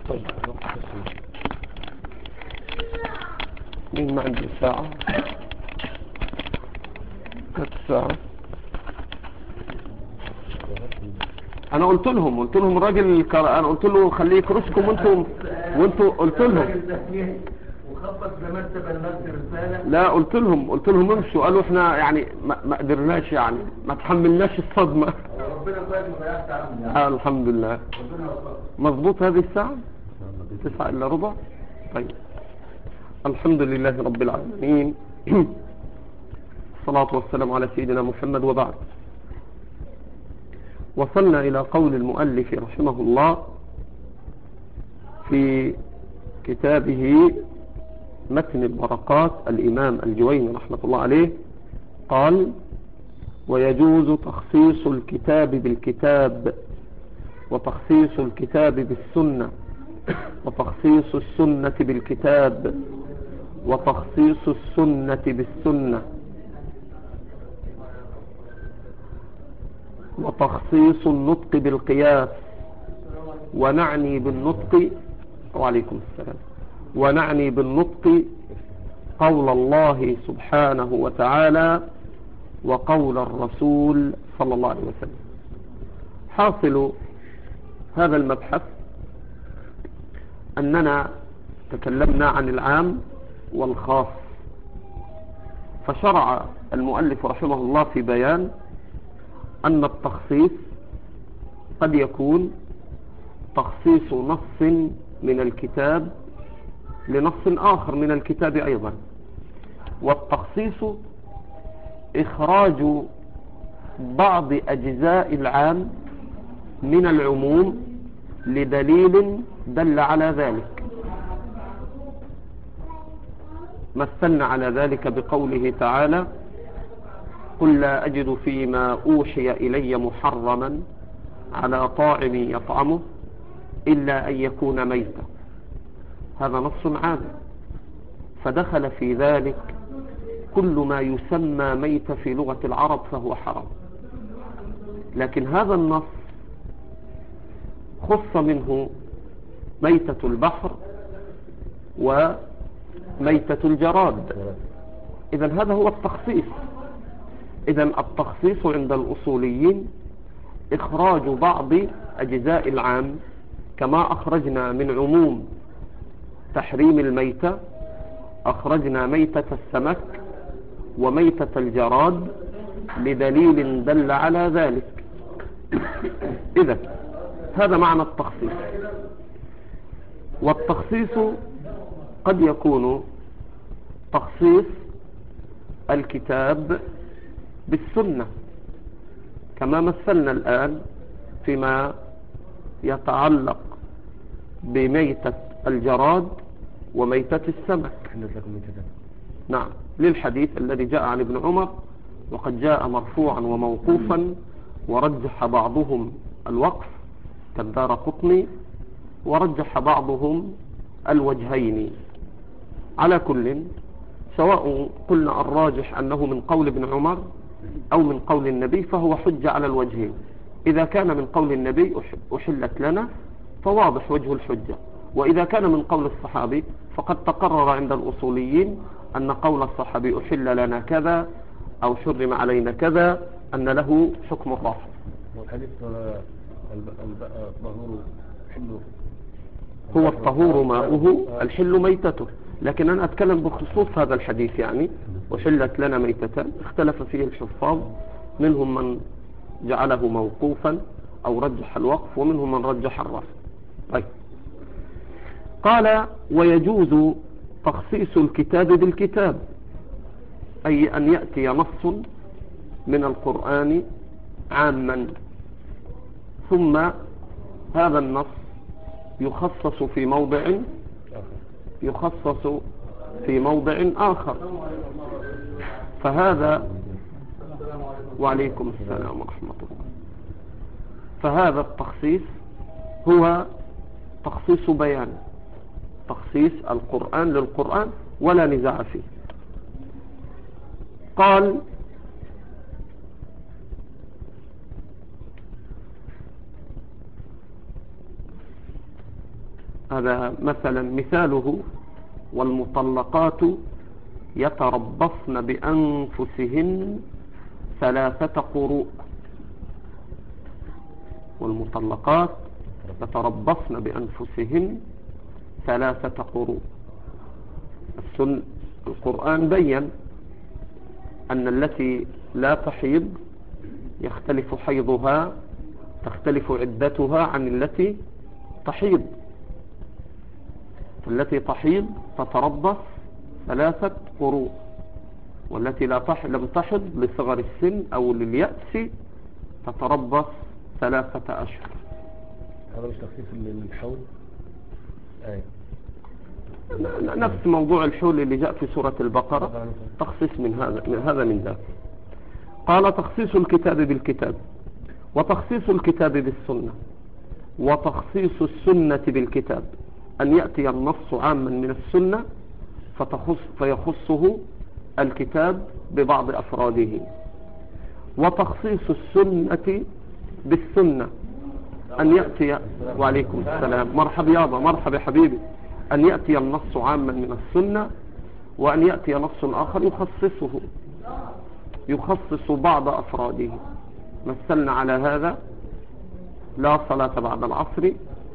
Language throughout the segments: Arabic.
طيب مين ما عنده ساعة؟ كانت ساعة. انا قلت لهم الراجل انا قلت له خليه يكرسكم وانتوا قلت لهم وخبط زمان تبقى المسجد رسالة. لا قلت لهم امشوا. قالوا احنا يعني ما قدرناش، يعني ما تحملناش الصدمة. ربنا كويس ما ضيعش عنه يعني. الحمد لله. ربنا يوفقك. مظبوط هذه الساعة 9 إلا ربع. طيب الحمد لله رب العالمين. الصلاة والسلام على سيدنا محمد وبعد. وصلنا إلى قول المؤلف رحمه الله في كتابه متن الورقات الإمام الجويني رحمة الله عليه. قال: ويجوز تخصيص الكتاب بالكتاب، وتخصيص الكتاب بالسنة، وتخصيص السنة بالكتاب، وتخصيص السنة بالسنة، وتخصيص النطق بالقياس. ونعني بالنطق وعليكم السلام ونعني بالنطق قول الله سبحانه وتعالى وقول الرسول صلى الله عليه وسلم. حاصل هذا المبحث أننا تكلمنا عن العام والخاص، فشرع المؤلف رحمه الله في بيان أن التخصيص قد يكون تخصيص نص من الكتاب لنص آخر من الكتاب أيضا، والتخصيص إخراج بعض أجزاء العام من العموم لدليل دل على ذلك. مثلنا على ذلك بقوله تعالى: قل لا أجد فيما أوحي إلي محرما على طاعم يطعمه إلا أن يكون ميتا. هذا نص عام، فدخل في ذلك كل ما يسمى ميت في لغة العرب فهو حرام. لكن هذا النص خص منه ميتة البحر وميتة الجراد. إذن هذا هو التخصيص. إذن التخصيص عند الأصوليين إخراج بعض أجزاء العام، كما أخرجنا من عموم تحريم الميتة أخرجنا ميتة السمك وميتة الجراد لدليل دل على ذلك. إذن هذا معنى التخصيص. والتخصيص قد يكون تخصيص الكتاب بالسنة، كما مثلنا الآن فيما يتعلق بميتة الجراد وميتة السمك. نعم، للحديث الذي جاء عن ابن عمر، وقد جاء مرفوعا وموقوفا، ورجح بعضهم الوقف كالدارقطني، ورجح بعضهم الوجهين. على كل، سواء قلنا الراجح أنه من قول ابن عمر أو من قول النبي فهو حجة على الوجهين. إذا كان من قول النبي أحلت لنا فواضح وجه الحجة، وإذا كان من قول الصحابي فقد تقرر عند الأصوليين أن قول الصحابي أحل لنا كذا أو شرم علينا كذا أن له حكم الرفع. والحديث الطهور حل، هو الطهور ماؤه الحل ميتته، لكن أنا أتكلم بخصوص هذا الحديث، يعني وحلت لنا ميتتان اختلف فيه الحفاظ، منهم من جعله موقوفا أو رجح الوقف، ومنهم من رجح الرفع. طيب، قال: ويجوز تخصيص الكتاب بالكتاب، أي أن يأتي نص من القرآن عاما، ثم هذا النص يخصص في موضع آخر، فهذا وعليكم السلام ورحمة الله. فهذا التخصيص هو تخصيص بيان، تخصيص القرآن للقرآن ولا نزاع فيه. قال: هذا مثلا مثاله: والمطلقات يتربصن بأنفسهن 3 قروء. والمطلقات يتربصن بأنفسهن 3 قروء. القرآن بيّن أن التي لا تحيض يختلف حيضها، تختلف عدتها عن التي تحيض. التي تحيض تتربص 3 قروء، والتي لم تحض لصغر السن أو لليأس تتربص 3 أشهر. هذا مش تخصيص للحول؟ نفس موضوع الحول اللي جاء في سورة البقرة، تخصيص من هذا من ذاك. قال: تخصيص الكتاب بالكتاب، وتخصيص الكتاب بالسنة، وتخصيص السنة بالكتاب، أن يأتي النص عاما من السنة فيخصه الكتاب ببعض أفراده. وتخصيص السنة بالسنة، أن يأتي، وعليكم السلام، مرحبا يابا، مرحبا حبيبي، أن يأتي النص عاما من السنة، وأن يأتي نص آخر يخصص بعض أفراده. مثلنا على هذا: لا صلاة بعد العصر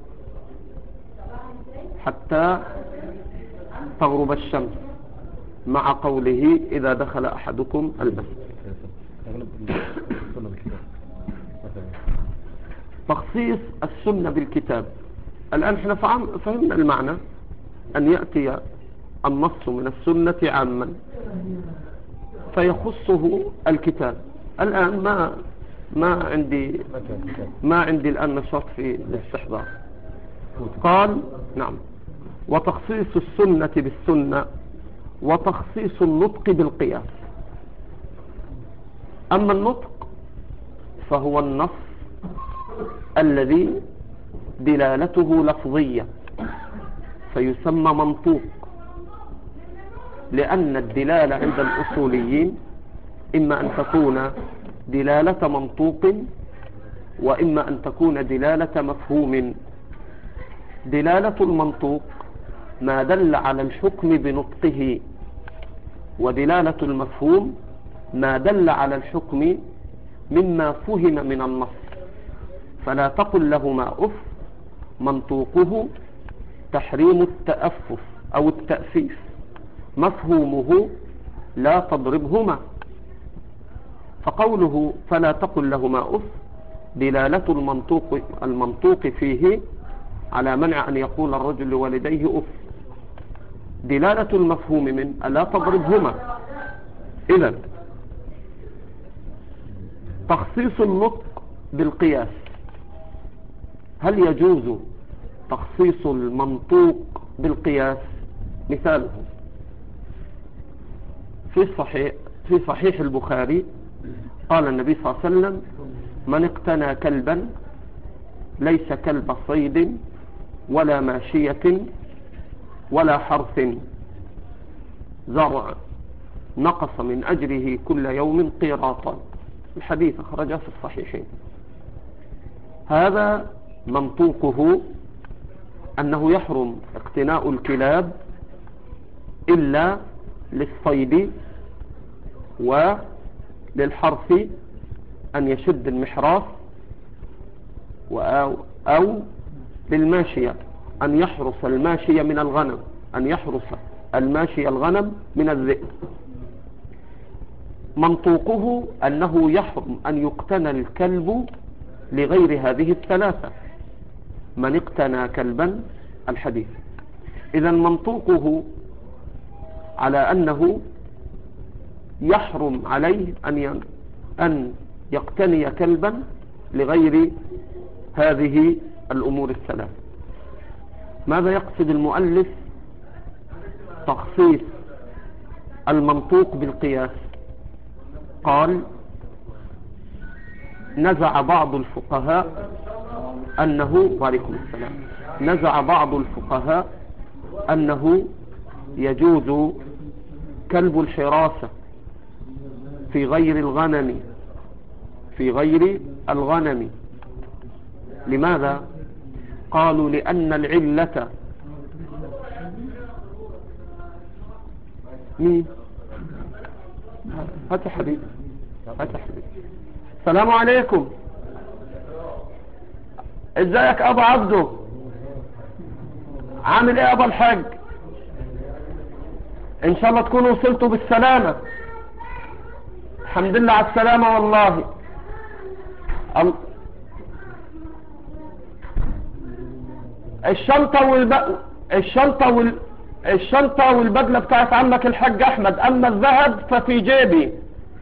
حتى تغرب الشمس، مع قوله: إذا دخل أحدكم المسجد. تخصيص السنة بالكتاب. الآن احنا فهمنا المعنى، أن يأتي النص من السنة عاما فيخصه الكتاب. الآن ما عندي الآن نشاط في الاستحضار. قال: نعم. وتخصيص السنة بالسنة، وتخصيص النطق بالقياس. أما النطق فهو النص الذي دلالته لفظية فيسمى منطوق، لأن الدلالة عند الأصوليين إما أن تكون دلالة منطوق، وإما أن تكون دلالة مفهوم. دلالة المنطوق ما دل على الحكم بنطقه، ودلالة المفهوم ما دل على الحكم مما فهم من النص. فلا تقل لهما أف، منطوقه تحريم التأفف أو التأفيف، مفهومه لا تضربهما. فقوله فلا تقل لهما أف دلالة المنطوق فيه على منع أن يقول الرجل لوالديه أف. دلالة المفهوم من ألا تضربهما. إذن تخصيص النطق بالقياس: هل يجوز تخصيص المنطوق بالقياس؟ مثاله في صحيح البخاري قال النبي صلى الله عليه وسلم: من اقتنى كلبا ليس كلب صيد ولا ماشية ولا حرث زرع نقص من أجره كل يوم قيراطا. الحديث أخرجه في الصحيحين. هذا منطوقه أنه يحرم اقتناء الكلاب إلا للصيد وللحرث، أن يشد المحراث، أو للماشية، أن يحرس الماشية من الغنم، أن يحرس الماشية الغنم من الذئب. منطوقه أنه يحرم أن يقتنى الكلب لغير هذه الثلاثة. من اقتنى كلبا الحديث. إذا منطوقه على أنه يحرم عليه أن يقتني كلبا لغير هذه الأمور الثلاث. ماذا يقصد المؤلف تخصيص المنطوق بالقياس؟ قال: نزع بعض الفقهاء أنه، وعليكم السلام، نزع بعض الفقهاء أنه يجوز كلب الحراسة في غير الغنم. لماذا؟ قالوا: لأن العلة مين؟ هات يا حبيبي، هات يا حبيبي. السلام عليكم. ازيك ابو عبده؟ عامل ايه يا ابو الحاج؟ ان شاء الله تكونوا وصلتوا بالسلامة. الحمد لله على السلامة والله. الشنطة والبدلة بتاعت عمك الحاج احمد، اما الذهب ففي جيبي.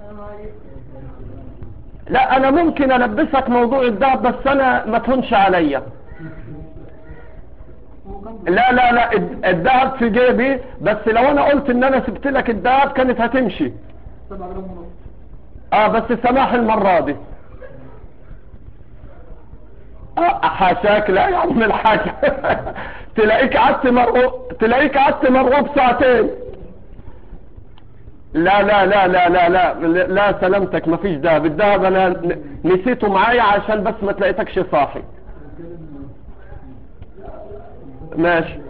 لا انا ممكن البسك موضوع الذهب، بس انا ما تهونش عليا. لا لا لا، الذهب في جيبي، بس لو انا قلت ان انا سبت لك الذهب كانت هتمشي. بس سماح المرة دي. حاشاك، لا يا عم الحاج. تلاقيك قعدت مرغوب ساعتين. لا لا لا لا لا لا لا سلامتك، مفيش دهب. الدهب انا نسيته معايا عشان بس ما تلاقيتكش صاحي. ماشي.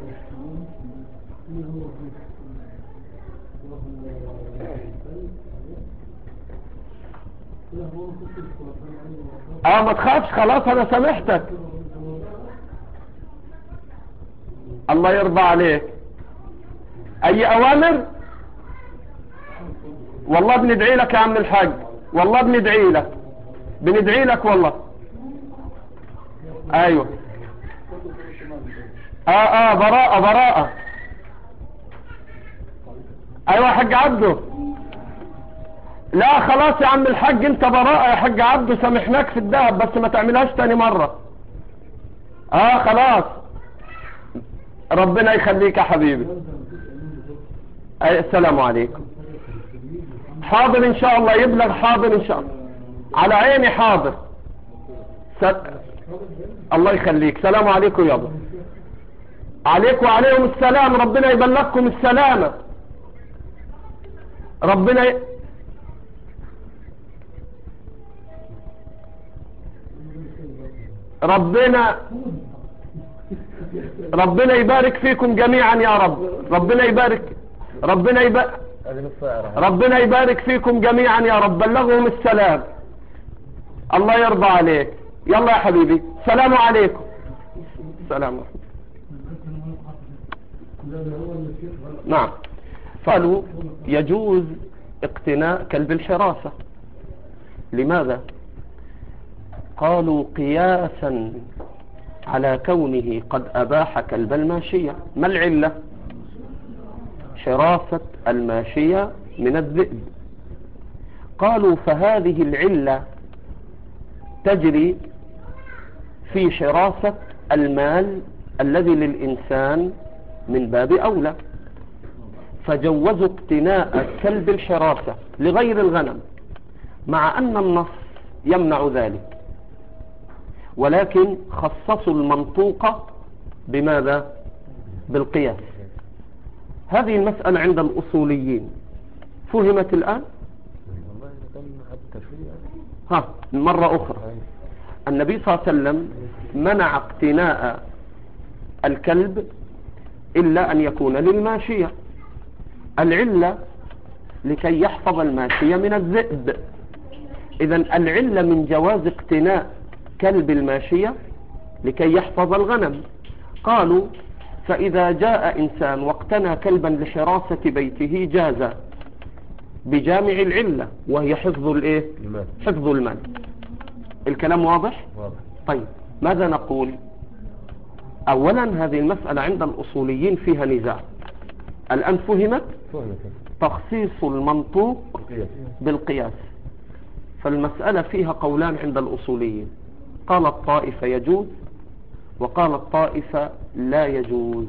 ما تخافش، خلاص انا سامحتك. الله يرضى عليك. اي اوامر؟ والله بندعي لك يا عم الحاج، والله بندعي لك والله. ايوه. براءة. ايوه يا حاج عبده. لا خلاص يا عم الحاج، انت براءة يا حاج عبده، سامحناك في الدهب، بس ما تعملهاش تاني مرة. خلاص. ربنا يخليك يا حبيبي. السلام عليكم. حاضر ان شاء الله يبلغ، حاضر ان شاء الله، على عيني حاضر. الله يخليك. سلام عليكم يابا. عليكم وعليهم السلام، ربنا يبلغكم السلامة. ربنا يبارك فيكم جميعا يا رب. ربنا يبارك فيكم جميعا يا رب. بلغهم السلام. الله يرضى عليك. يلا يا حبيبي، السلام عليكم. السلام. نعم. قالوا يجوز اقتناء كلب الحراسة. لماذا؟ قالوا قياسا على كونه قد أباح كلب الماشية. ما العلة؟ حراسة الماشية من الذئب. قالوا فهذه العلة تجري في حراسة المال الذي للإنسان من باب أولى، فجوزوا اقتناء كلب الحراسة لغير الغنم، مع أن النص يمنع ذلك، ولكن خصصوا المنطوق بماذا؟ بالقياس. هذه المسألة عند الأصوليين فهمت الآن؟ مرة أخرى. النبي صلى الله عليه وسلم منع اقتناء الكلب إلا أن يكون للماشية. العلة لكي يحفظ الماشية من الذئب. إذن العلة من جواز اقتناء كلب الماشية لكي يحفظ الغنم. قالوا فإذا جاء إنسان واقتنى كلبا لحراسة بيته جاز بجامع العلة، وهي حفظ الايه؟ حفظ المال. الكلام واضح؟ طيب ماذا نقول؟ اولا هذه المسألة عند الاصوليين فيها نزاع. الان فهمت؟ تخصيص المنطوق بالقياس. فالمسألة فيها قولان عند الاصوليين. قال الطائفة يجوز، وقال الطائفة لا يجوز،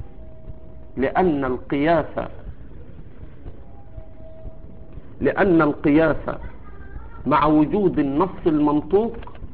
لأن القياس مع وجود النص المنطوق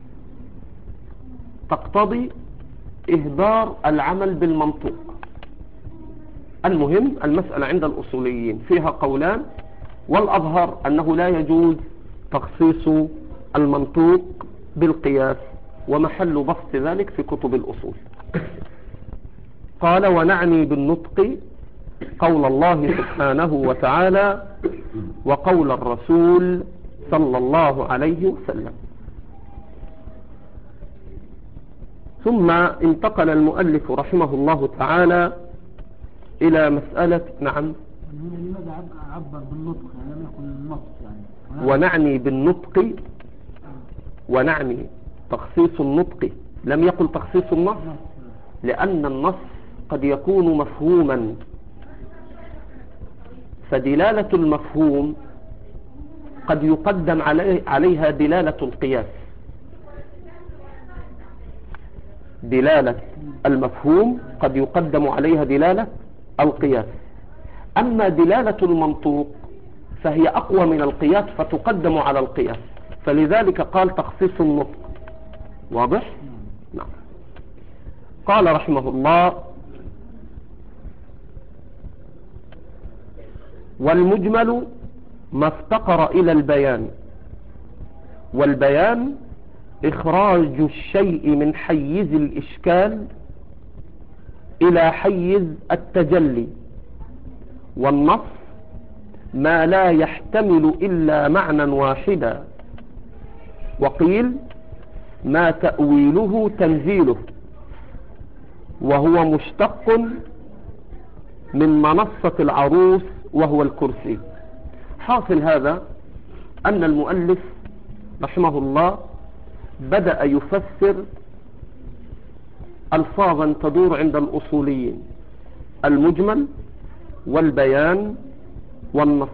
تقتضي إهدار العمل بالمنطوق. المهم المسألة عند الأصوليين فيها قولان، والأظهر أنه لا يجوز تخصيص المنطوق بالقياس، ومحل بسط ذلك في كتب الأصول. قال ونعني بالنطق قول الله سبحانه وتعالى وقول الرسول صلى الله عليه وسلم. ثم انتقل المؤلف رحمه الله تعالى إلى مسألة نعم لماذا عبر بالنطق يعني لم يكن النص يعني ونعني تخصيص النطق، لم يقل تخصيص النص، لأن النص قد يكون مفهوما، فدلالة المفهوم قد يقدم عليها دلالة القياس. دلالة المفهوم قد يقدم عليها دلالة القياس، أما دلالة المنطوق فهي أقوى من القياس فتقدم على القياس، فلذلك قال تخصيص النطق. واضح؟ نعم. قال رحمه الله والمجمل ما افتقر إلى البيان، والبيان إخراج الشيء من حيز الإشكال إلى حيز التجلي، والنص ما لا يحتمل إلا معنى واحدا، وقيل ما تأويله تنزيله، وهو مشتق من منصة العروس وهو الكرسي. حاصل هذا أن المؤلف رحمه الله بدأ يفسر ألفاظا تدور عند الأصوليين: المجمل والبيان والنص.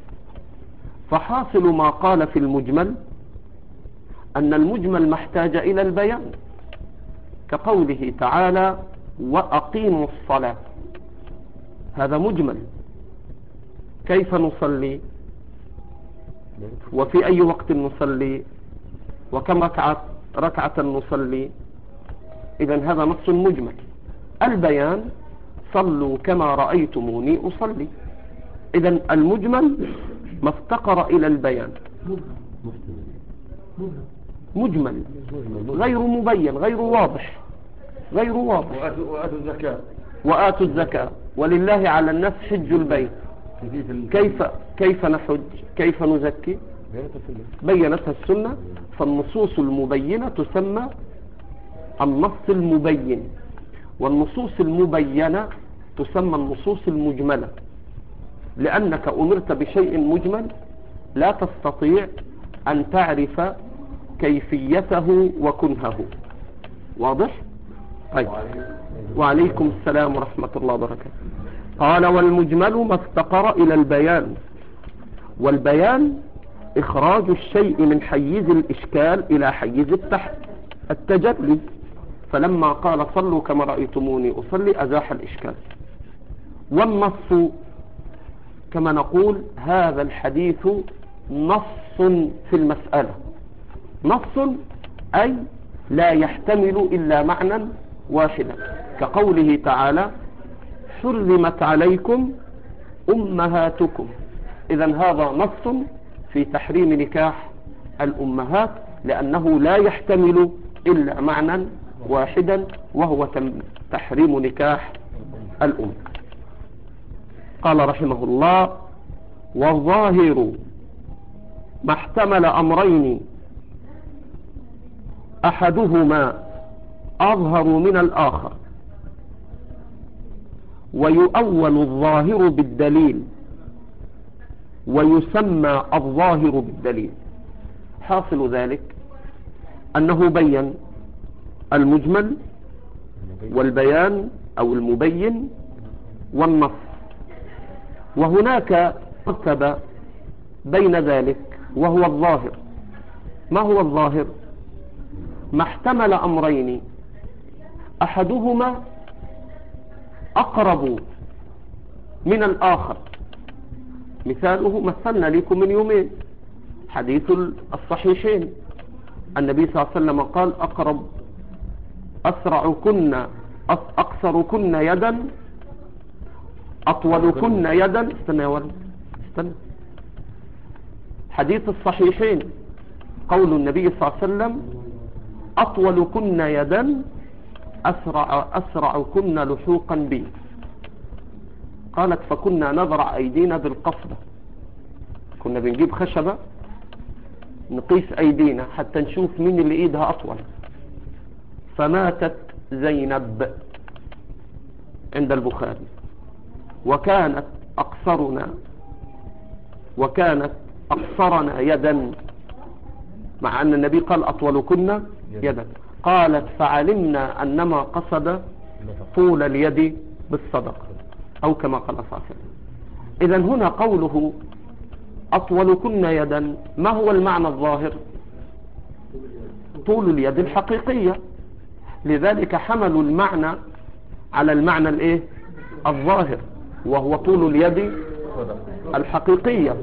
فحاصل ما قال في المجمل أن المجمل ما احتاج إلى البيان، كقوله تعالى وأقيموا الصلاة، هذا مجمل. كيف نصلي؟ وفي أي وقت نصلي؟ وكم ركعة نصلي؟ إذن هذا نص مجمل. البيان صلوا كما رأيتموني أصلي. إذن المجمل ما افتقر إلى البيان، مجمل غير مبين، غير واضح. وآتوا الزكاة ولله على الناس حج البيت. كيف نحج؟ كيف نزكي؟ بينتها السنة. فالنصوص المبينة تسمى النص المبين، والنصوص المبينة تسمى النصوص المجملة، لأنك أمرت بشيء مجمل لا تستطيع أن تعرف كيفيته وكنهه. واضح؟ طيب. وعليكم السلام ورحمة الله وبركاته. قال والمجمل ما افتقر إلى البيان، والبيان إخراج الشيء من حيز الإشكال إلى حيز التجلي. فلما قال صلوا كما رأيتموني أصلي أزاح الإشكال. والنص كما نقول هذا الحديث نص في المسألة، نص أي لا يحتمل إلا معنى واحدا، كقوله تعالى حرمت عليكم أمهاتكم. إذن هذا نص في تحريم نكاح الأمهات، لأنه لا يحتمل إلا معنى واحدا وهو تحريم نكاح الأم. قال رحمه الله والظاهر ما احتمل أمرين أحدهما أظهر من الآخر، ويؤول الظاهر بالدليل ويسمى الظاهر بالدليل. حاصل ذلك أنه بين المجمل والبيان أو المبين والنص، وهناك مرتبة بين ذلك وهو الظاهر. ما هو الظاهر؟ ما احتمل أمرين أحدهما أقرب من الآخر. مثاله مثلنا لكم من يومين حديث الصحيحين، النبي صلى الله عليه وسلم قال أسرعكن أقصركن يدا أطولكن يدا. استنى يا ولد استنى. حديث الصحيحين قول النبي صلى الله عليه وسلم أطولكن يدا أسرعكن لحوقا بي. قالت فكنا نضرع أيدينا بالقصبة، كنا بنجيب خشبة نقيس أيدينا حتى نشوف مين اللي إيدها أطول. فماتت زينب عند البخاري، وكانت أقصرنا يدا، مع أن النبي قال أطولكن يدا. قالت فعلمنا أنما قصد طول اليد بالصدقة، أو كما قال صلى الله عليه وسلم. إذن هنا قوله أطولكن يدا، ما هو المعنى الظاهر؟ طول اليد الحقيقية، لذلك حملوا المعنى على المعنى الايه الظاهر، وهو طول اليد الحقيقية.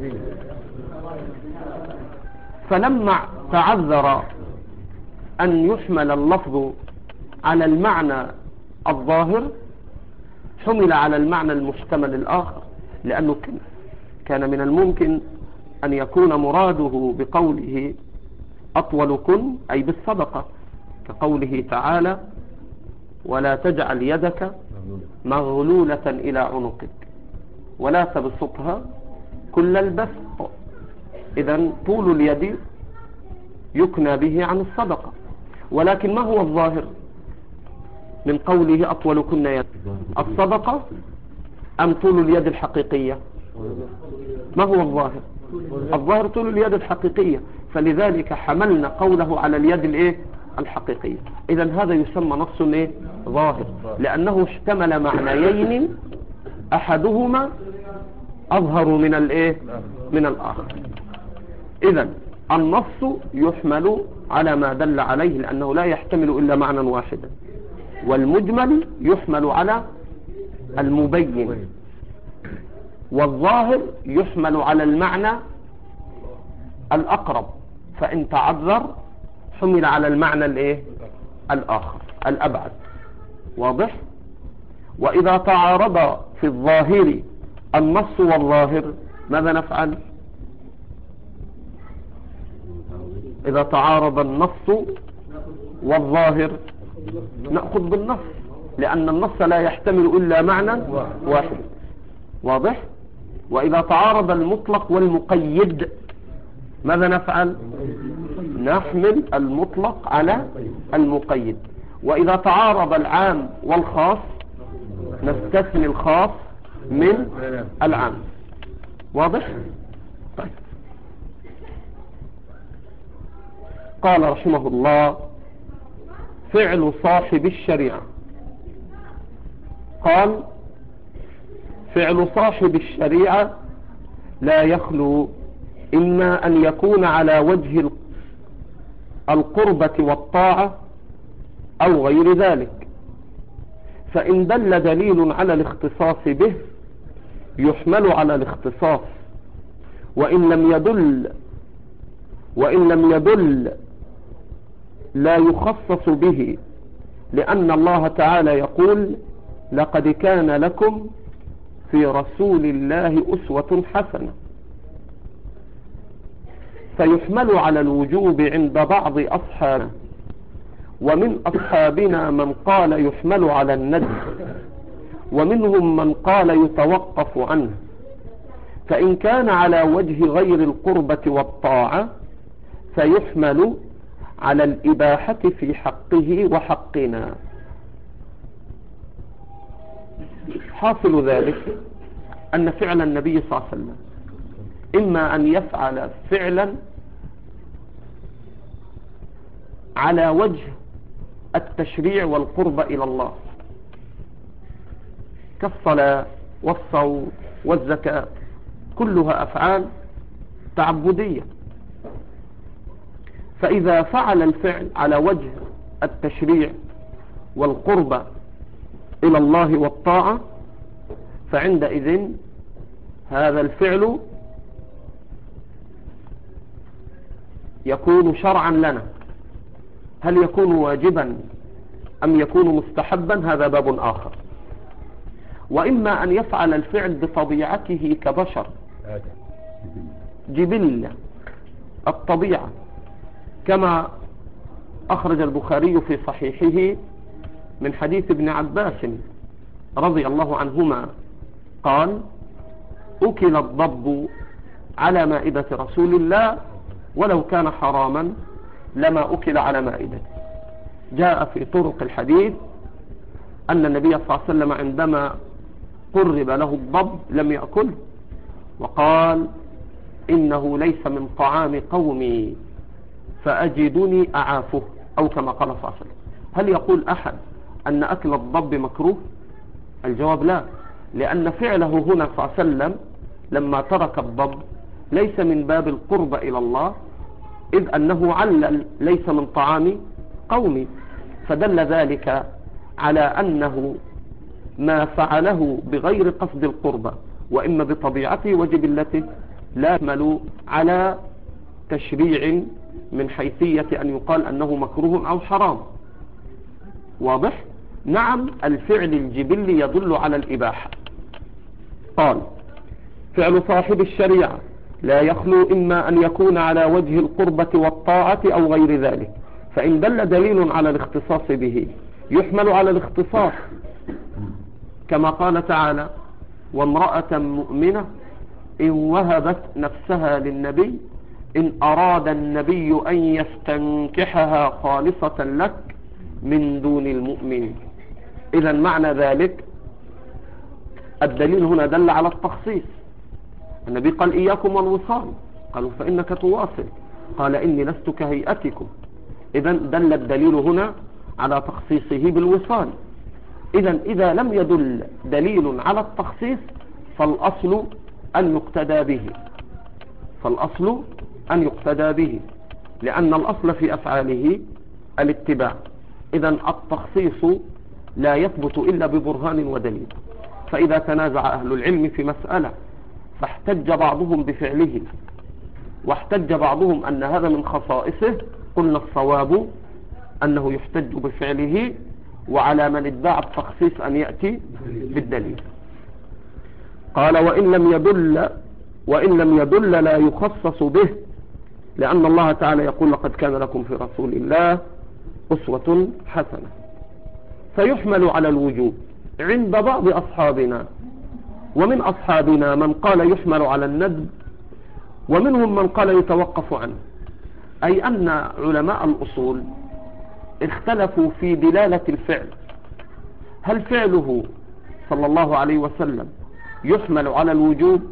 فلما تعذر أن يحمل اللفظ على المعنى الظاهر حمل على المعنى المحتمل الآخر، لأنه كان من الممكن أن يكون مراده بقوله أطولكن أي بالصدقة، كقوله تعالى ولا تجعل يدك مغلولة إلى عنقك ولا تبسطها كل البسط. إذن طول اليد يكنى به عن الصدقة، ولكن ما هو الظاهر من قوله أطولكن يد؟ الصدقة أم طول اليد الحقيقية؟ ما هو الظاهر؟ الظاهر طول اليد الحقيقية، فلذلك حملنا قوله على اليد الايه الحقيقية. إذن هذا يسمى نص ايه ظاهر، لأنه اشتمل معنيين أحدهما أظهر من الايه من الآخر. إذن النص يحمل على ما دل عليه، لأنه لا يحتمل إلا معنى واحدا، والمجمل يحمل على المبين، والظاهر يحمل على المعنى الأقرب، فإن تعذر حمل على المعنى الايه الآخر الأبعد. واضح؟ وإذا تعارض في الظاهر النص والظاهر ماذا نفعل؟ إذا تعارض النص والظاهر نأخذ بالنص، لأن النص لا يحتمل إلا معنى واحد. واضح؟ وإذا تعارض المطلق والمقيد ماذا نفعل؟ نحمل المطلق على المقيد. وإذا تعارض العام والخاص نستثني الخاص من العام. واضح؟ طيب. قال رحمه الله فعل صاحب الشريعة. قال فعل صاحب الشريعة لا يخلو إما أن يكون على وجه القربة والطاعة أو غير ذلك، فإن دل دليل على الاختصاص به يحمل على الاختصاص، وإن لم يدل لا يخصص به، لأن الله تعالى يقول لقد كان لكم في رسول الله أسوة حسنة، فيحمل على الوجوب عند بعض أصحابنا، ومن أصحابنا من قال يحمل على الندب، ومنهم من قال يتوقف عنه، فإن كان على وجه غير القربة والطاعة فيحمل على الإباحة في حقه وحقنا. حاصل ذلك أن فعل النبي صلى الله عليه وسلم إما أن يفعل فعلا على وجه التشريع والقرب إلى الله كالصلاة والصوم والزكاة، كلها أفعال تعبدية. فإذا فعل الفعل على وجه التشريع والقرب إلى الله والطاعة فعندئذ هذا الفعل يكون شرعا لنا. هل يكون واجبا أم يكون مستحبا؟ هذا باب آخر. وإما أن يفعل الفعل بطبيعته كبشر، جبلة الطبيعة، كما أخرج البخاري في صحيحه من حديث ابن عباس رضي الله عنهما قال أكل الضب على مائدة رسول الله ولو كان حراما لما أكل على مائدته. جاء في طرق الحديث أن النبي صلى الله عليه وسلم عندما قرب له الضب لم يأكله، وقال إنه ليس من طعام قومي فأجدني أعافه، أو كما قال صلى الله عليه وسلم. هل يقول أحد أن أكل الضب مكروه؟ الجواب لا، لأن فعله هنا صلى الله عليه وسلم لما ترك الضب ليس من باب القرب إلى الله، إذ أنه علل ليس من طعام قومي، فدل ذلك على أنه ما فعله بغير قصد القربة وإما بطبيعته وجبلته لا يحمل على تشريع من حيثية أن يقال أنه مكروه أو حرام. واضح؟ نعم، الفعل الجبلي يدل على الإباحة. قال فعل صاحب الشريعة لا يخلو إما أن يكون على وجه القربة والطاعة أو غير ذلك، فإن دل دليل على الاختصاص به يحمل على الاختصاص، كما قال تعالى وامرأة مؤمنة إن وهبت نفسها للنبي إن أراد النبي أن يستنكحها خالصة لك من دون المؤمن. إذا معنى ذلك الدليل هنا دل على التخصيص. النبي قال إياكم والوصال، قالوا فإنك تواصل، قال إني لست كهيئتكم. إذا دل الدليل هنا على تخصيصه بالوصال. إذا لم يدل دليل على التخصيص فالأصل أن يقتدى به، لأن الأصل في أفعاله الاتباع. إذا التخصيص لا يثبت إلا ببرهان ودليل. فإذا تنازع أهل العلم في مسألة فاحتج بعضهم بفعله واحتج بعضهم أن هذا من خصائصه، قلنا الصواب أنه يحتج بفعله، وعلى من ادعى التخصيص أن يأتي بالدليل. قال وإن لم يدل لا يخصص به، لأن الله تعالى يقول لقد كان لكم في رسول الله أسوة حسنة، فيحمل على الوجوب عند بعض أصحابنا، ومن أصحابنا من قال يحمل على الندب، ومنهم من قال يتوقف عنه. أي أن علماء الأصول اختلفوا في دلالة الفعل، هل فعله صلى الله عليه وسلم يحمل على الوجوب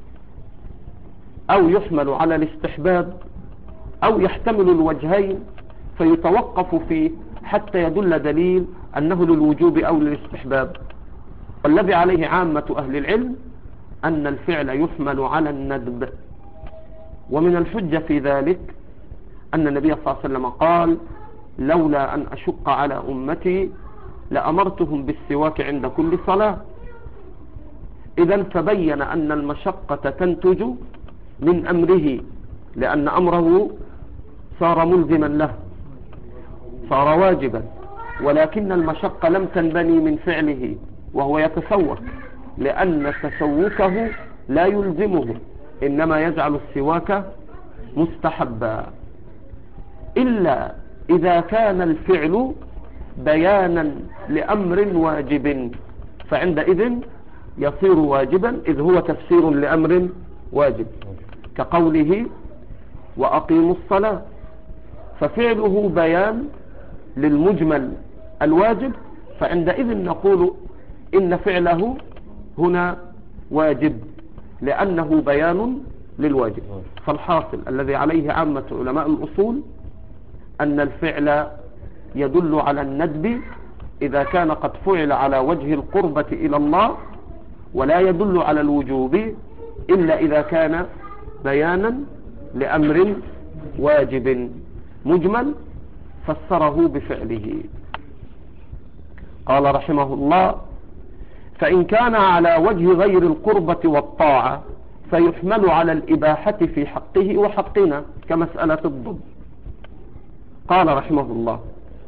أو يحمل على الاستحباب أو يحتمل الوجهين، فيتوقف فيه حتى يدل دليل أنه للوجوب أو للاستحباب. والذي عليه عامة أهل العلم أن الفعل يحمل على الندب. ومن الحجة في ذلك أن النبي صلى الله عليه وسلم قال لولا أن أشق على أمتي لأمرتهم بالسواك عند كل صلاة. إذن فبين أن المشقة تنتج من أمره، لأن أمره صار ملزما له، صار واجبا، ولكن المشقة لم تنبني من فعله وهو يتسوك، لأن تسوكه لا يلزمه، إنما يجعل السواك مستحبا، إلا إذا كان الفعل بيانا لأمر واجب، فعندئذ يصير واجبا، إذ هو تفسير لأمر واجب، كقوله وأقيموا الصلاة، ففعله بيان للمجمل الواجب، فعندئذ نقول إن فعله هنا واجب لأنه بيان للواجب. فالحاصل الذي عليه عامة علماء الأصول أن الفعل يدل على الندب إذا كان قد فعل على وجه القربة إلى الله، ولا يدل على الوجوب إلا إذا كان بيانا لأمر واجب مجمل فسره بفعله. قال رحمه الله فإن كان على وجه غير القربة والطاعة فيحمل على الإباحة في حقه وحقنا كمسألة الضب. قال رحمه الله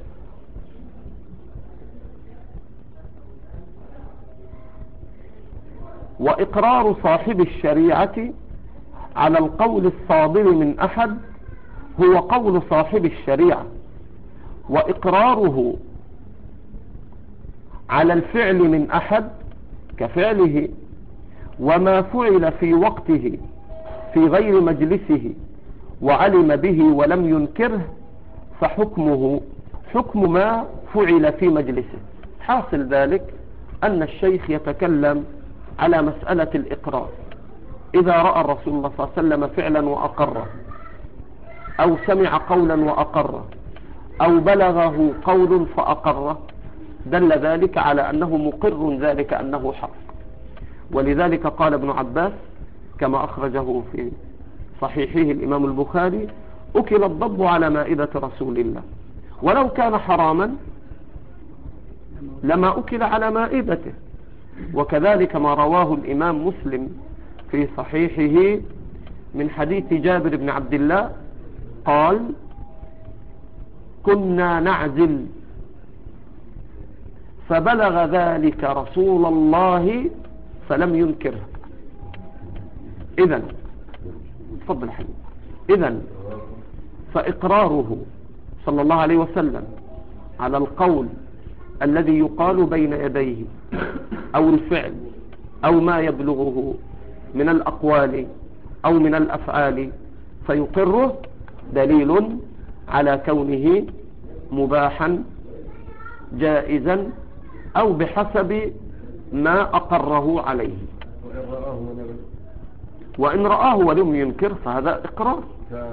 وإقرار صاحب الشريعة على القول الصادر من أحد هو قول صاحب الشريعة، وإقراره على الفعل من أحد كفعله وما فعل في وقته في غير مجلسه وعلم به ولم ينكره فحكمه حكم ما فعل في مجلسه. حاصل ذلك أن الشيخ يتكلم على مسألة الإقرار. إذا رأى الرسول الله صلى الله عليه وسلم فعلا وأقره، أو سمع قولا وأقره، أو بلغه قول فأقره، دل ذلك على أنه مقر ذلك أنه حق. ولذلك قال ابن عباس كما أخرجه في صحيحه الإمام البخاري: أكل الضب على مائدة رسول الله، ولو كان حراما لما أكل على مائدته. وكذلك ما رواه الإمام مسلم في صحيحه من حديث جابر بن عبد الله قال: كنا نعزل فبلغ ذلك رسول الله فلم ينكره. إذن تفضل حبيبي. إذن فإقراره صلى الله عليه وسلم على القول الذي يقال بين يديه أو الفعل أو ما يبلغه من الأقوال أو من الأفعال فيقره دليل على كونه مباحا جائزا أو بحسب ما أقره عليه. وإن رآه ولم ينكر فهذا إقرار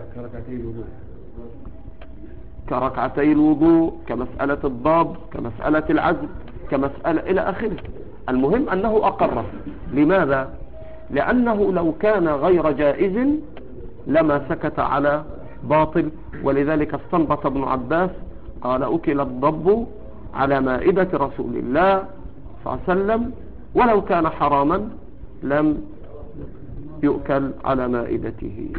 كركعتي الوضوء، كمسألة الضاب، كمسألة العزل، كمسألة إلى آخره. المهم أنه أقره. لماذا؟ لأنه لو كان غير جائز لما سكت على باطل. ولذلك استنبط ابن عباس قال: أكل الضب على مائدة رسول الله صلى الله عليه وسلم، ولو كان حراما لم يؤكل على مائدته.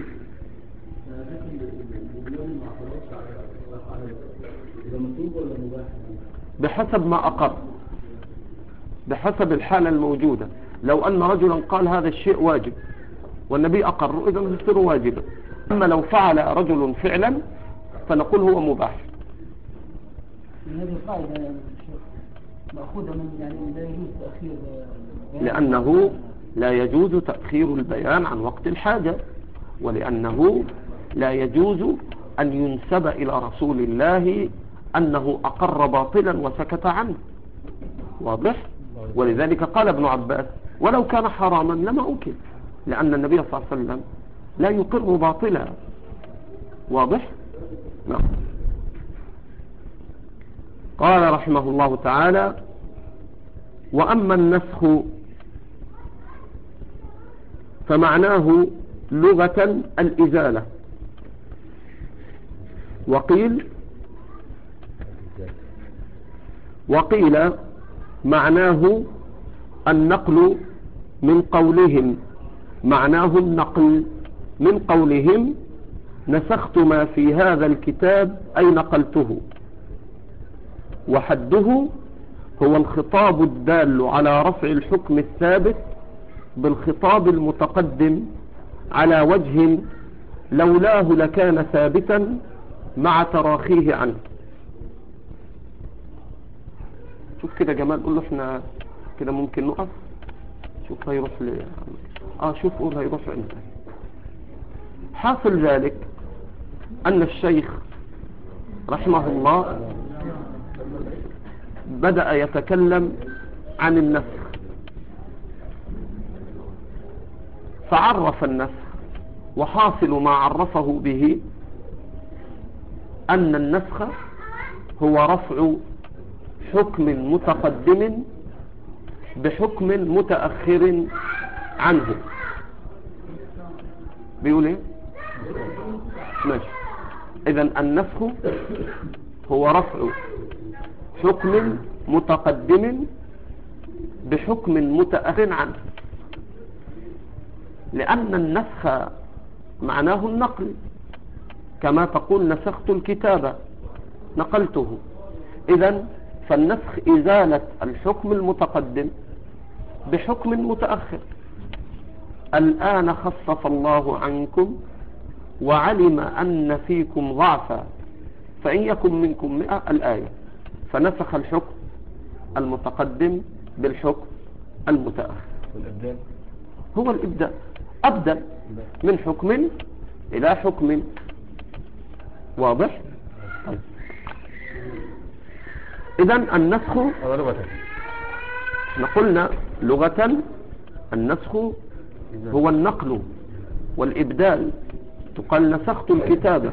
بحسب ما أقر، بحسب الحالة الموجودة. لو أن رجلا قال هذا الشيء واجب والنبي أقر، إذا يصير واجبا. أما لو فعل رجل فعلا فنقول هو مباح. هذه القاعدة يا شيخ مأخوذة من لا يجوز تأخير لأنه لا يجوز تأخير البيان عن وقت الحاجة، ولأنه لا يجوز أن ينسب إلى رسول الله أنه أقر باطلا وسكت عنه. واضح؟ ولذلك قال ابن عباس: ولو كان حراما لما أكل، لأن النبي صلى الله عليه وسلم لا يقر باطلا. واضح؟ نعم. قال رحمه الله تعالى: وأما النسخ فمعناه لغة الإزالة، وقيل معناه النقل من قولهم، معناه النقل من قولهم: نسخت ما في هذا الكتاب أي نقلته. وحده هو الخطاب الدال على رفع الحكم الثابت بالخطاب المتقدم على وجه لولاه لكان ثابتا مع تراخيه عنه. شوف كده جمال، قول له احنا كده ممكن نقف. شوف هيروح شوف قول هيروح امتى. حاصل ذلك أن الشيخ رحمه الله بدأ يتكلم عن النسخ، فعرف النسخ. وحاصل ما عرفه به أن النسخ هو رفع حكم متقدم بحكم متأخر عنه. بيقول ايه؟ ماشي. إذن النسخ هو رفع حكم متقدم بحكم متأخر عنه، لأن النسخ معناه النقل، كما تقول نسخت الكتاب نقلته. إذن فالنسخ إزالة الحكم المتقدم بحكم متأخر. الآن خفف الله عنكم وعلم أن فيكم ضعفا فإن يكن منكم 100 الآية، فنسخ الحكم المتقدم بالحكم المتأخر. هو الإبدال، أبدل من حكم إلى حكم. واضح؟ طيب. إذن النسخ احنا قلنا لغة النسخ هو النقل والإبدال، تقال نسخت الكتابة.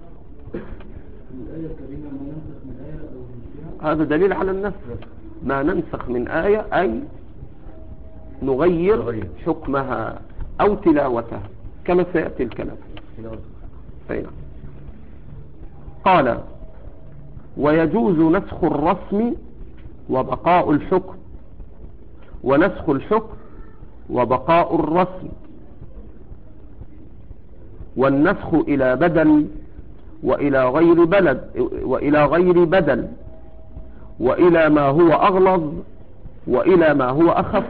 هذا دليل على النسخ، ما ننسخ من آية أي نغير حكمها أو تلاوتها كما سيأتي الكلام. قال ويجوز نسخ الرسم وبقاء الحكم، ونسخ الحكم وبقاء الرسم، والنسخ إلى بدل وإلى غير بدل وإلى ما هو أغلظ وإلى ما هو أخف.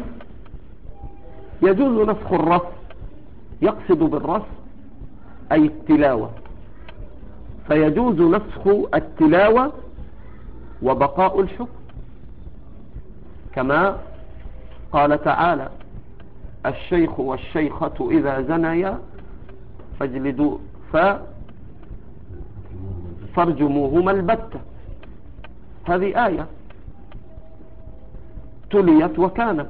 يجوز نسخ الرسم، يقصد بالرسم أي التلاوة، فيجوز نسخ التلاوة وبقاء الحكم، كما قال تعالى الشيخ والشيخة إذا زنيا فاجلدوا فارجموهما البتة. هذه آية تليت وكانت،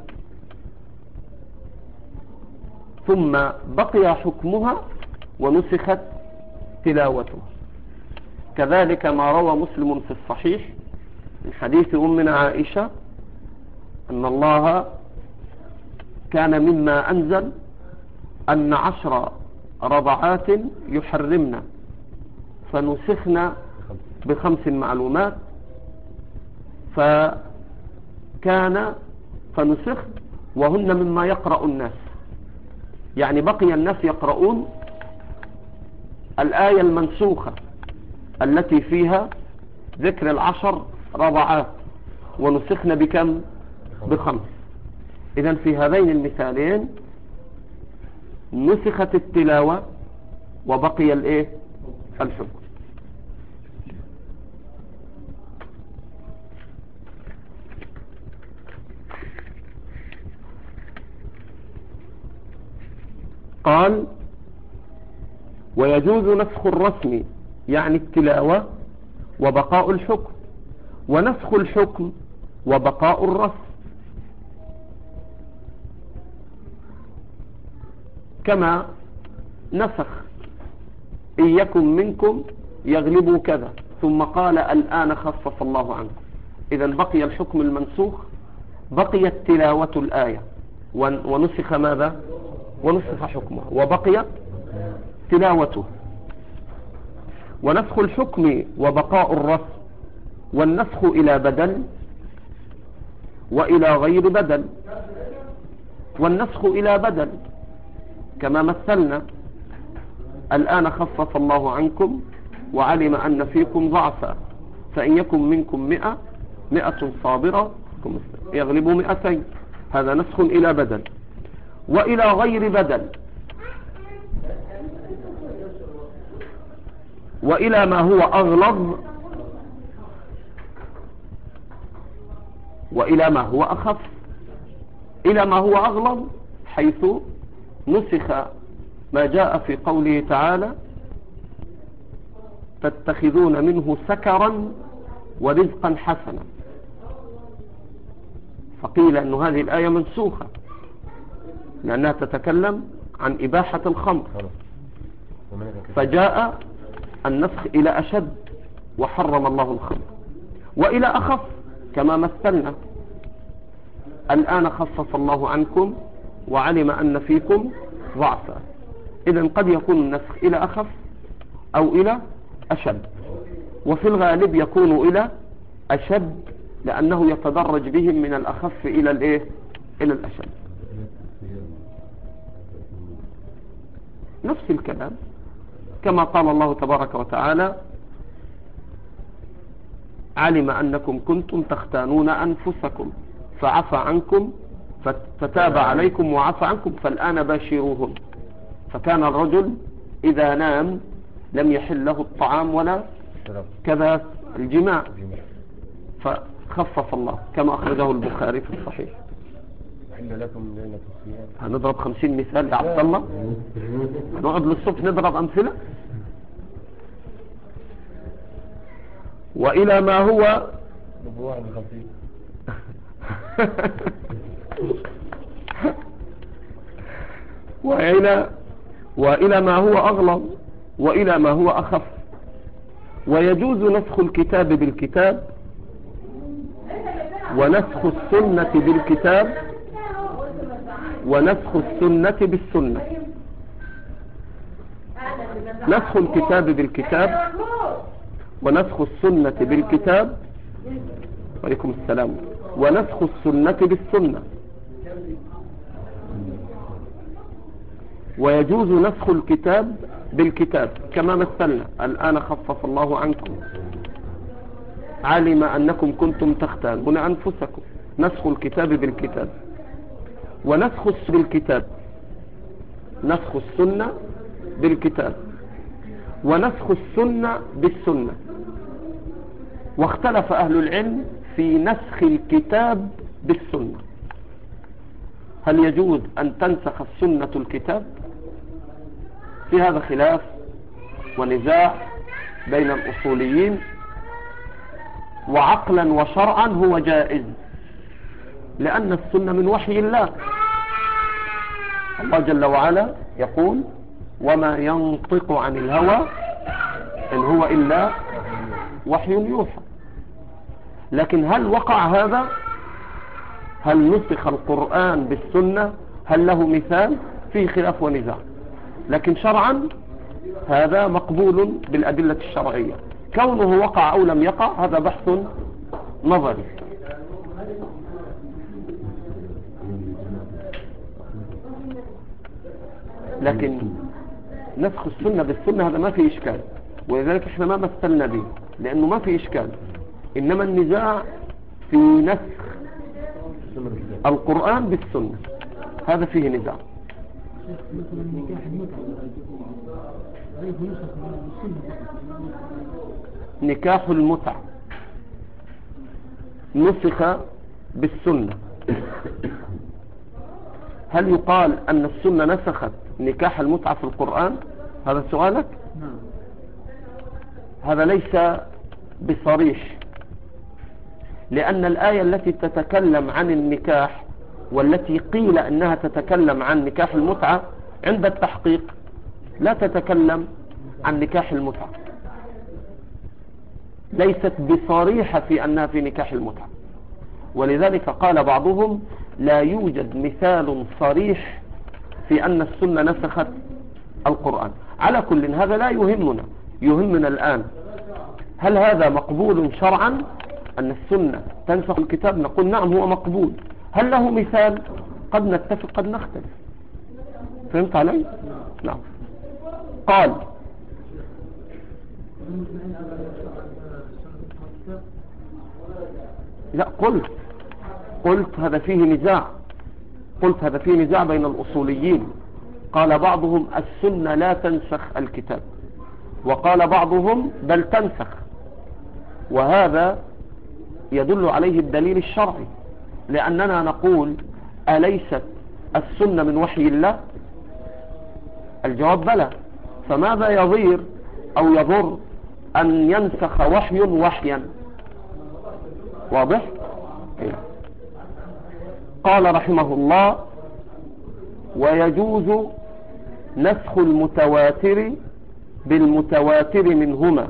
ثم بقي حكمها ونسخت تلاوتها. كذلك ما روى مسلم في الصحيح من حديث أمنا عائشة أن الله كان مما أنزل أن 10 رضعات يحرمنا فنسخنا ب5 معلومات، فنسخ وهن مما يقرأ الناس، يعني بقي الناس يقرؤون الآية المنسوخة التي فيها ذكر 10 رضعات ونسخنا بكم؟ ب5. إذن في هذين المثالين نسخت التلاوة وبقي الحكم. قال ويجوز نسخ الرسم يعني التلاوة وبقاء الحكم، ونسخ الحكم وبقاء الرسم، كما نسخ إن يكن منكم يغلبوا كذا ثم قال الآن خفف الله عنكم. إذن بقي الحكم المنسوخ، بقيت تلاوة الآية ونسخ ماذا؟ ونسخ حكمها وبقي تلاوته. ونسخ الحكم وبقاء الرسم، والنسخ إلى بدل وإلى غير بدل. والنسخ إلى بدل كما مثلنا الآن خفف الله عنكم وعلم أن فيكم ضعفا فإن يكن منكم 100 صابرة يغلبوا 200. هذا نسخ إلى بدل. وإلى غير بدل وإلى ما هو أغلظ وإلى ما هو أخف. إلى ما هو أغلظ حيث نسخ ما جاء في قوله تعالى تتخذون منه سكرا ورزقا حسنا، فقيل أن هذه الآية منسوخة لأنها تتكلم عن إباحة الخمر، فجاء النسخ إلى أشد وحرم الله الخمر. وإلى أخف كما مثلنا الآن خفف الله عنكم وعلم أن فيكم ضعفا. إذن قد يكون النسخ إلى أخف أو إلى أشد، وفي الغالب يكون إلى أشد لأنه يتدرج بهم من الأخف إلى إلى الأشد. نفس الكلام كما قال الله تبارك وتعالى علم أنكم كنتم تختانون أنفسكم فعفى عنكم فتاب عليكم وعفى عنكم فالآن باشروهن. فكان الرجل إذا نام لم يحل له الطعام ولا كذا الجماع، فخفف الله كما أخرجه البخاري في الصحيح. أحل لكم ليلة الصيام. هنضرب 50 مثال يا عبد الله؟ هنقعد للصبح نضرب أمثلة؟ وإلى ما هو ضرب 51. وإلى ما هو أغلظ وإلى ما هو أخف. ويجوز نسخ الكتاب بالكتاب ونسخ السنة بالكتاب ونسخ السنة بالسنة. نسخ الكتاب بالكتاب ونسخ السنة بالكتاب، وعليكم السلام، ونسخ السنة بالسنة. ويجوز نسخ الكتاب بالكتاب كما مثلنا: الآن خفف الله عنكم، علم أنكم كنتم تختانون أنفسكم. نسخ الكتاب بالكتاب. ونسخ بالكتاب نسخ السنة بالكتاب ونسخ السنة بالسنة. واختلف أهل العلم في نسخ الكتاب بالسنة. هل يجوز أن تنسخ السنة الكتاب؟ في هذا خلاف ونزاع بين الأصوليين، وعقلا وشرعا هو جائز، لأن السنة من وحي الله. الله جل وعلا يقول: وما ينطق عن الهوى إن هو إلا وحي يوحى. لكن هل وقع هذا؟ هل نسخ القرآن بالسنة؟ هل له مثال؟ فيه خلاف ونزاع، لكن شرعا هذا مقبول بالأدلة الشرعية. كونه وقع أو لم يقع هذا بحث نظري. لكن نسخ السنة بالسنة هذا ما فيه إشكال، ولذلك احنا ما مثلنا به لأنه ما فيه إشكال. إنما النزاع في نسخ القرآن بالسنة، هذا فيه نزاع. مثلا نكاح المتعة غير نسخ بالسنة. نكاح المتعة نسخ بالسنة. هل يقال أن السنة نسخت نكاح المتعة في القرآن؟ هذا سؤالك؟ نعم. هذا ليس بصريح، لأن الآية التي تتكلم عن النكاح والتي قيل أنها تتكلم عن نكاح المتعة عند التحقيق لا تتكلم عن نكاح المتعة، ليست بصريحة في أنها في نكاح المتعة. ولذلك قال بعضهم: لا يوجد مثال صريح في أن السنة نسخت القرآن. على كل هذا لا يهمنا. يهمنا الآن هل هذا مقبول شرعا أن السنة تنسخ الكتاب؟ نقول نعم هو مقبول. هل له مثال؟ قد نتفق قد نختلف. فهمت علي؟ نعم. قال: لا، قلت هذا فيه نزاع. قلت هذا فيه نزاع بين الأصوليين. قال بعضهم السنة لا تنسخ الكتاب، وقال بعضهم بل تنسخ. وهذا يدل عليه الدليل الشرعي، لأننا نقول: أليست السنة من وحي الله؟ الجواب بلى. فماذا يضير أو يضر أن ينسخ وحي وحيا؟ واضح؟ قال رحمه الله: ويجوز نسخ المتواتر بالمتواتر منهما.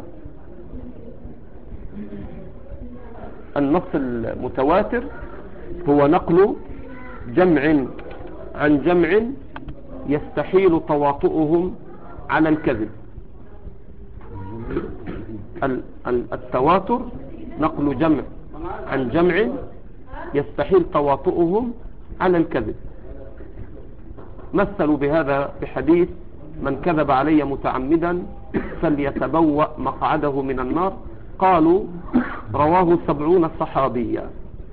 النص المتواتر هو نقل جمع عن جمع يستحيل تواطؤهم على الكذب. التواتر نقل جمع عن جمع يستحيل تواطؤهم على الكذب. مثلوا بهذا بحديث: من كذب علي متعمدا فليتبوأ مقعده من النار. قالوا: رواه 70 صحابيا.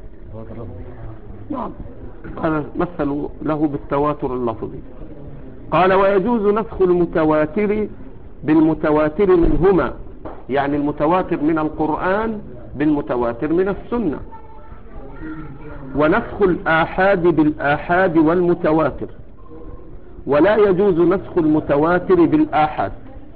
نعم، مثلوا له بالتواتر اللفظي. قال: ويجوز نسخ المتواتر بالمتواتر منهما، يعني المتواتر من القرآن بالمتواتر من السنة. ونسخ الآحاد بالآحاد والمتواتر، ولا يجوز نسخ المتواتر بالآحاد.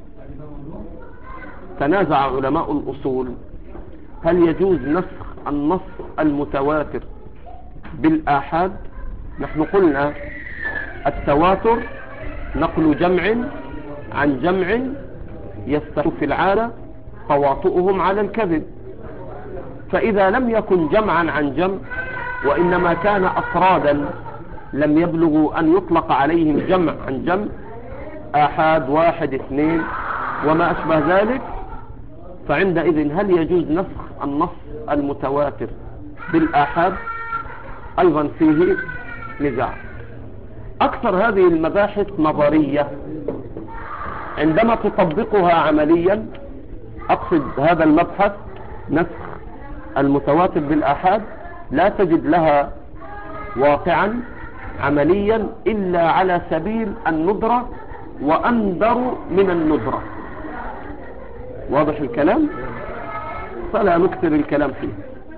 تنازع علماء الأصول هل يجوز نسخ النص المتواتر بالآحاد. نحن قلنا التواتر نقل جمع عن جمع يستحيل في العادة تواطؤهم على الكذب، فإذا لم يكن جمعا عن جمع وإنما كان أفرادا لم يبلغوا أن يطلق عليهم جمع عن جمع، آحاد واحد اثنين وما أشبه ذلك، فعندئذ هل يجوز نسخ النص المتواتر بالآحاد؟ أيضا فيه نزاع. أكثر هذه المباحث نظرية، عندما تطبقها عمليا، أقصد هذا المبحث نسخ المتواتر بالآحاد، لا تجد لها واقعا عمليا إلا على سبيل الندرة وأندر من الندرة. واضح الكلام؟ فلا نكثر الكلام فيه.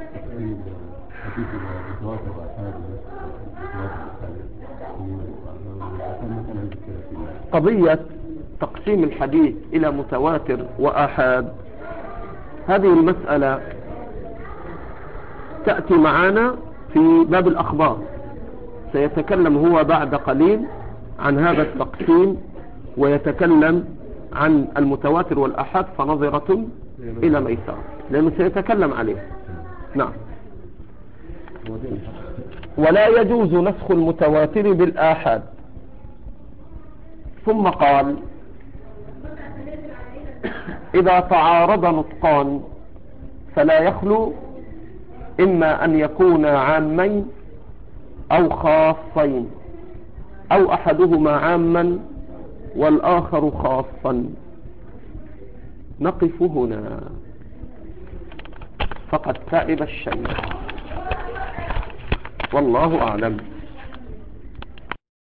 قضية تقسيم الحديث إلى متواتر وآحاد، هذه المسألة تأتي معنا في باب الأخبار، سيتكلم هو بعد قليل عن هذا التقسيم ويتكلم عن المتواتر والآحاد، فنظرة إلى ميسرة لأنه سيتكلم عليه. نعم. ولا يجوز نسخ المتواتر بالآحاد. ثم قال: إذا تعارض نطقان فلا يخلو إما أن يكون عامين أو خاصين، أو أحدهما عاما والآخر خاصا. نقف هنا، فقد تعب الشيء، والله أعلم.